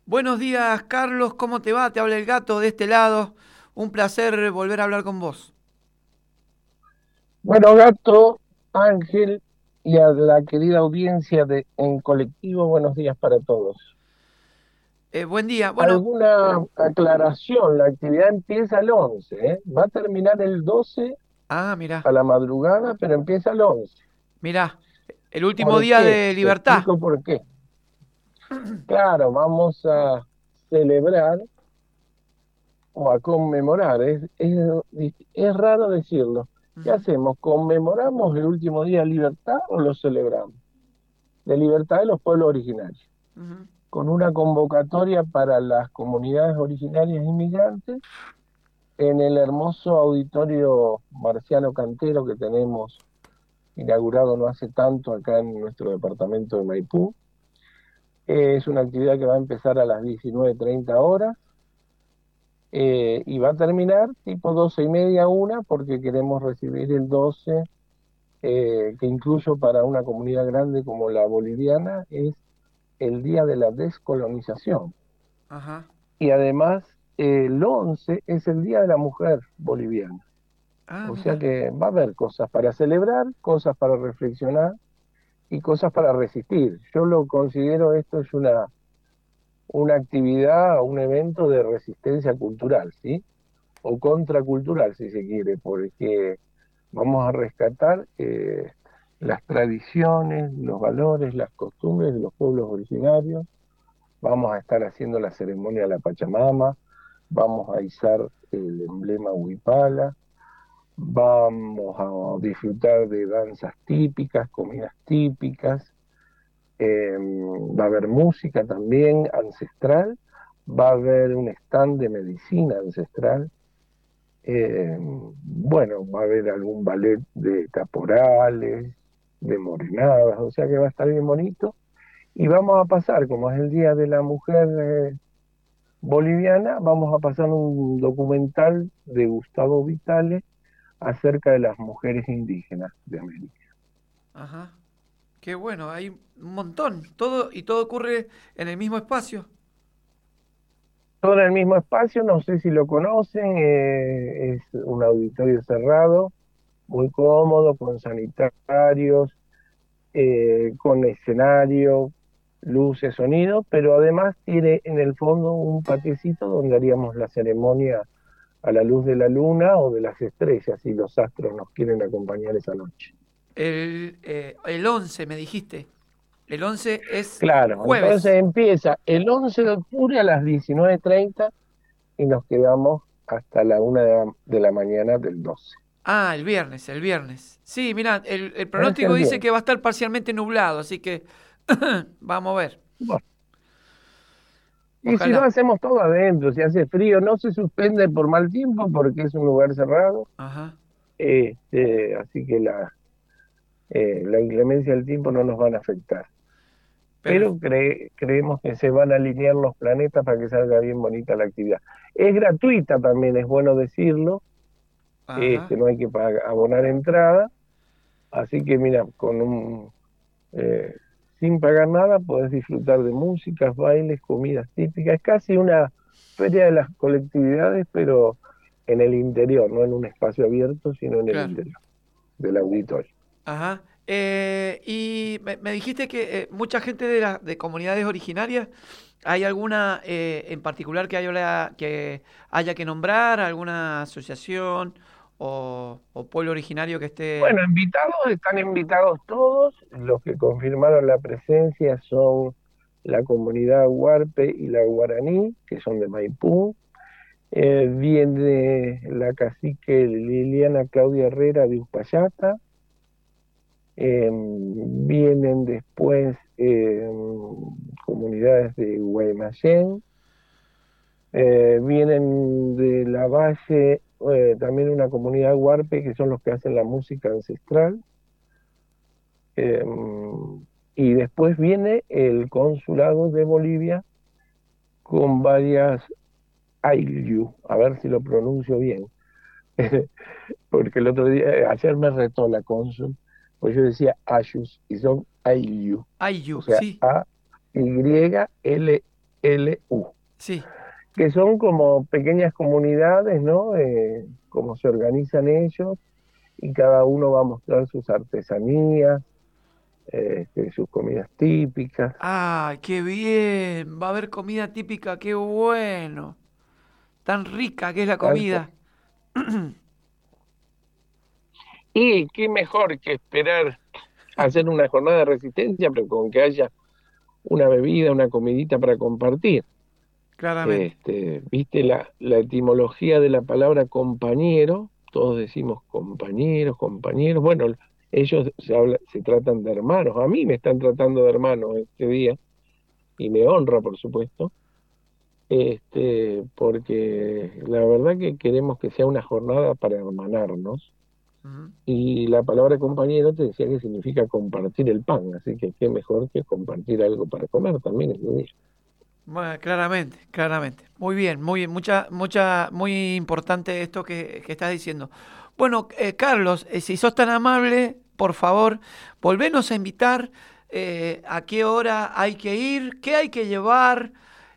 Buenos días, Carlos, ¿cómo te va? Te habla el gato de este lado. Un placer volver a hablar con vos. Bueno, Gato, Ángel y a la querida audiencia de En Colectivo, buenos días para todos. Buen día. Bueno, ¿Alguna aclaración? La actividad empieza el 11, ¿eh? Va a terminar el 12 mirá, a la madrugada, pero empieza el 11. mirá, el último ¿Por día qué? de Te libertad. explico por qué. Claro, vamos a celebrar o a conmemorar, es raro decirlo. ¿Qué Ujú, hacemos? ¿Conmemoramos el último día de libertad o lo celebramos? De libertad de los pueblos originarios, ujú. con una convocatoria para las comunidades originarias inmigrantes en el hermoso auditorio Marciano Cantero que tenemos inaugurado no hace tanto acá en nuestro departamento de Maipú. Es una actividad que va a empezar a las 19:30 horas y va a terminar tipo 12:30, una, porque queremos recibir el 12, que incluso para una comunidad grande como la boliviana es el día de la descolonización. Ajá. Y además, el 11 es el Día de la Mujer Boliviana. O sea Mirá. que va a haber cosas para celebrar, cosas para reflexionar y cosas para resistir. Yo lo considero, esto es una actividad, un evento de resistencia cultural, ¿sí? O contracultural, si se quiere, porque vamos a rescatar las tradiciones, los valores, las costumbres de los pueblos originarios. Vamos a estar haciendo la ceremonia de la Pachamama, vamos a izar el emblema Huipala, vamos a disfrutar de danzas típicas, comidas típicas, va a haber música también ancestral, va a haber un stand de medicina ancestral, bueno, va a haber algún ballet de caporales, de morenadas, o sea que va a estar bien bonito. Y vamos a pasar, como es el Día de la Mujer boliviana, vamos a pasar un documental de Gustavo Vitale acerca de las mujeres indígenas de América. Ajá. Qué bueno, hay un montón. Todo ocurre en el mismo espacio. Todo en el mismo espacio, no sé si lo conocen, es un auditorio cerrado, muy cómodo, con sanitarios, con escenario, luces, sonido, pero además tiene en el fondo un patiecito donde haríamos la ceremonia a la luz de la luna o de las estrellas, si los astros nos quieren acompañar esa noche. El 11 me dijiste. El 11 es Claro, entonces jueves. empieza el 11 de octubre a las 19:30 y nos quedamos hasta la 1 de la mañana del 12. El viernes, el viernes. Sí, mirá, el Es pronóstico el dice viernes. que va a estar parcialmente nublado, así que vamos a ver. Bueno, y si no Ojalá. hacemos todo adentro, si hace frío, no se suspende por mal tiempo porque es un lugar cerrado. Ajá. Así que la inclemencia del tiempo no nos van a afectar. Per- Pero creemos que se van a alinear los planetas para que salga bien bonita la actividad. Es gratuita también, es bueno decirlo, Ajá. no hay que abonar entrada, así que mira, eh, sin pagar nada podés disfrutar de músicas, bailes, comidas típicas. Es casi una feria de las colectividades, pero en el interior, no en un espacio abierto, sino en el Claro. interior del auditorio. Ajá. Y me dijiste que mucha gente de comunidades originarias, ¿hay alguna en particular que haya que nombrar? ¿Alguna asociación o pueblo originario que esté? Bueno, invitados, están invitados todos. Los que confirmaron la presencia son la comunidad Huarpe y la Guaraní, que son de Maipú. Viene la cacique Liliana Claudia Herrera de Uspallata. Vienen después comunidades de Guaymallén. Vienen de la Valle, también una comunidad Huarpe, que son los que hacen la música ancestral. Eh, y después viene el consulado de Bolivia con varias Ayllu, a ver si lo pronuncio bien, porque el otro día, ayer me retó la cónsul, pues yo decía Ayus y son Ayllu, o Ayu, sea, sí. A-Y-L-U. Sí. que son como pequeñas comunidades, ¿no? Cómo se organizan ellos y cada uno va a mostrar sus artesanías, sus comidas típicas. ¡Ay, qué bien! Va a haber comida típica, qué bueno. Tan rica que es la Tal cual. comida. Y qué mejor que esperar hacer una jornada de resistencia, pero con que haya una bebida, una comidita para compartir. Claramente. ¿Viste la etimología de la palabra compañero? Todos decimos compañeros, compañeros. Bueno, ellos se tratan de hermanos. A mí me están tratando de hermanos este día y me honra, por supuesto, porque la verdad que queremos que sea una jornada para hermanarnos. Ujú. Y la palabra compañero te decía que significa compartir el pan, así que qué mejor que compartir algo para comer también este día. Bueno, claramente, claramente. Muy bien, muy importante esto que estás diciendo. Bueno, Carlos, si sos tan amable, por favor, volvenos a invitar a qué hora hay que ir, qué hay que llevar,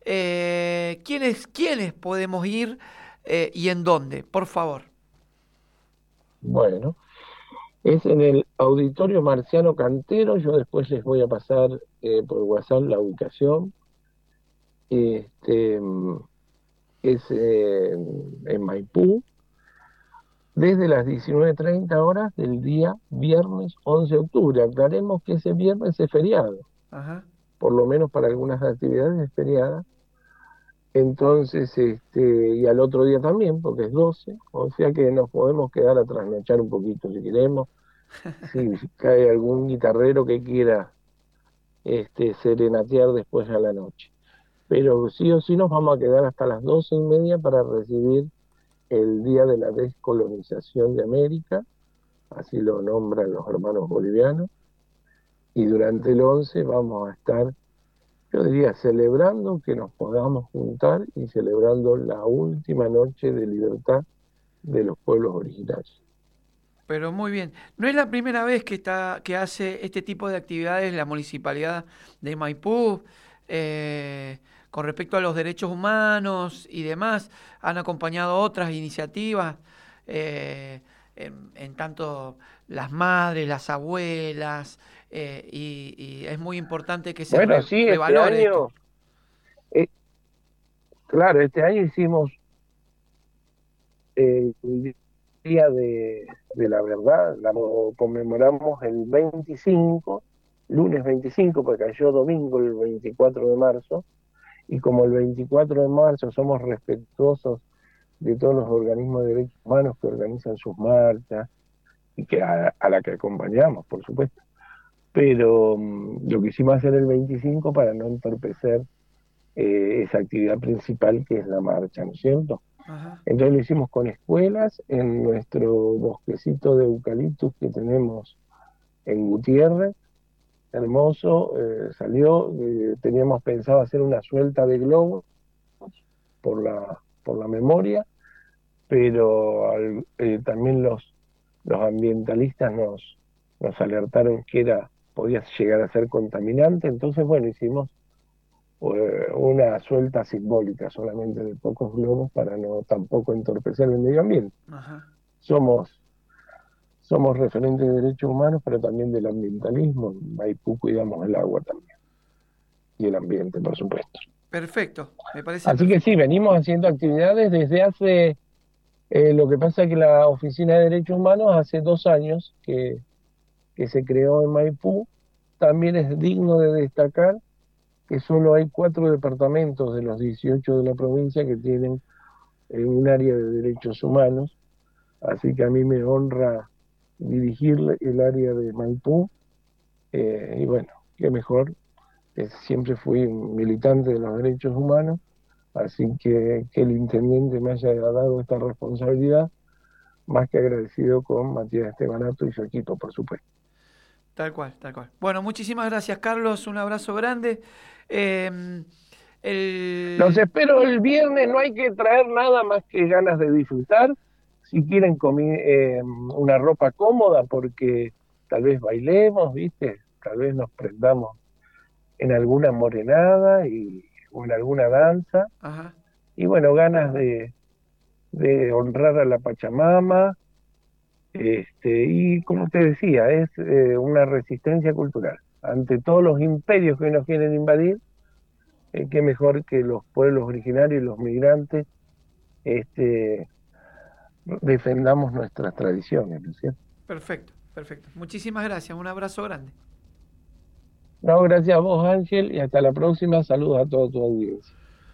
quiénes podemos ir y en dónde, por favor. Bueno. Es en el Auditorio Marciano Cantero. Yo después les voy a pasar por WhatsApp la ubicación. Este, es en Maipú, desde las 19:30 horas del día viernes 11 de octubre. Aclaremos que ese viernes es feriado, Ajá. por lo menos para algunas actividades es feriada. Entonces, y al otro día también, porque es 12, o sea que nos podemos quedar a trasnochar un poquito si queremos. Si cae algún guitarrero que quiera serenatear después a la noche. Pero sí o sí nos vamos a quedar hasta las 12:30 para recibir el Día de la Descolonización de América, así lo nombran los hermanos bolivianos, y durante el 11 vamos a estar, yo diría, celebrando que nos podamos juntar y celebrando la última noche de libertad de los pueblos originarios. Pero muy bien. No es la primera vez que hace este tipo de actividades la municipalidad de Maipú con respecto a los derechos humanos y demás. Han acompañado otras iniciativas, en tanto las madres, las abuelas, y es muy importante que se Bueno, sí, este revalore esto. año, eh, claro, este año hicimos el Día de la Verdad, conmemoramos el 25, lunes 25, porque cayó domingo el 24 de marzo, y como el 24 de marzo somos respetuosos de todos los organismos de derechos humanos que organizan sus marchas, y que a la que acompañamos, por supuesto. Pero lo quisimos hacer el 25 para no entorpecer esa actividad principal que es la marcha, ¿no es cierto? Ajá. Entonces lo hicimos con escuelas en nuestro bosquecito de eucaliptus que tenemos en Gutiérrez, hermoso, salió, teníamos pensado hacer una suelta de globos por la memoria, pero también los ambientalistas nos alertaron que podía llegar a ser contaminante, entonces bueno, hicimos una suelta simbólica solamente de pocos globos para no tampoco entorpecer el medio ambiente. Ajá. Somos, somos referentes de derechos humanos, pero también del ambientalismo. En Maipú cuidamos el agua también y el ambiente, por supuesto. Perfecto, me parece Así que sí, perfecto. venimos haciendo actividades desde hace, lo que pasa es que la Oficina de Derechos Humanos hace 2 años que se creó en Maipú. También es digno de destacar que solo hay 4 departamentos de los 18 de la provincia que tienen un área de derechos humanos. Así que a mí me honra dirigir el área de Maipú, y bueno, qué mejor, siempre fui un militante de los derechos humanos, así que el intendente me haya dado esta responsabilidad, más que agradecido con Matías Estebanato y su equipo, por supuesto. Tal cual, tal cual. Bueno, muchísimas gracias, Carlos. Un abrazo grande. Eh, Los el... espero el viernes, no hay que traer nada más que ganas de disfrutar. Si quieren una ropa cómoda, porque tal vez bailemos, ¿viste? Tal vez nos prendamos en alguna morenada y o en alguna danza, Ajá. y bueno, ganas de honrar a la Pachamama, y como te decía, es una resistencia cultural. Ante todos los imperios que hoy nos quieren invadir, qué mejor que los pueblos originarios y los migrantes este, defendamos nuestras tradiciones, ¿no es cierto? Perfecto, perfecto. Muchísimas gracias. Un abrazo grande. No, gracias a vos, Ángel, y hasta la próxima. Saludos a toda tu audiencia.